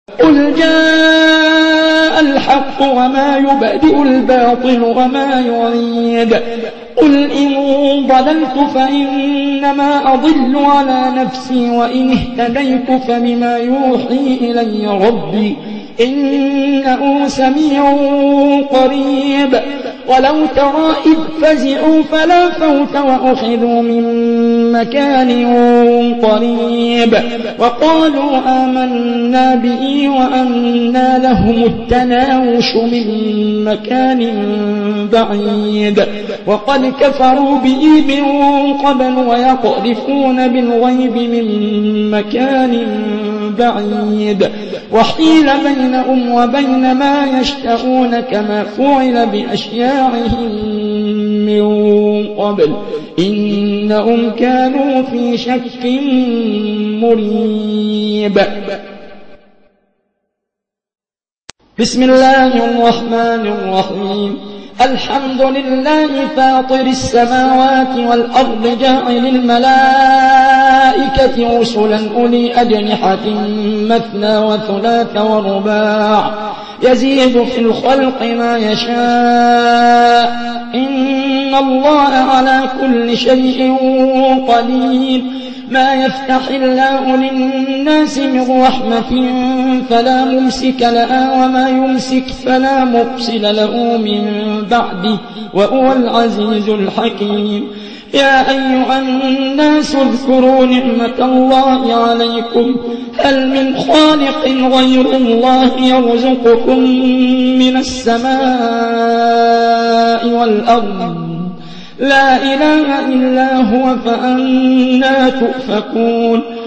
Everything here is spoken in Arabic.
قل جاء الحق وما يبدئ الباطل وما يعيد قل إن ضللت فإنما أضل على نفسي وإن اهتديت فبما يوحي إلي ربي إنه سميع قريب ولو ترى إذ فزعوا فلا فوت وأخذوا من مكان قريب وقالوا آمنا به وأنى لهم التناوش من مكان بعيد وقد كفروا به من قبل ويقذفون بالغيب من مكان بعيد وحيل بينهم وبين ما يشتهون كما فعل بأشياعهم من قبل إنهم كانوا في شك مريب. بسم الله الرحمن الرحيم الحمد لله فاطر السماوات والأرض جاعل الملائكة رسلا أولي أجنحة مثنى وثلاث ورباع يزيد في الخلق ما يشاء إن الله على كل شيء قدير ما يفتح الله للناس من رحمة فلا ممسك لها وما يمسك فلا مرسل له من بعده وهو العزيز الحكيم. يا أيها الناس اذكروا نعمة الله عليكم هل من خالق غير الله يرزقكم من السماء والأرض لا إله إلا هو فأنى تؤفكون.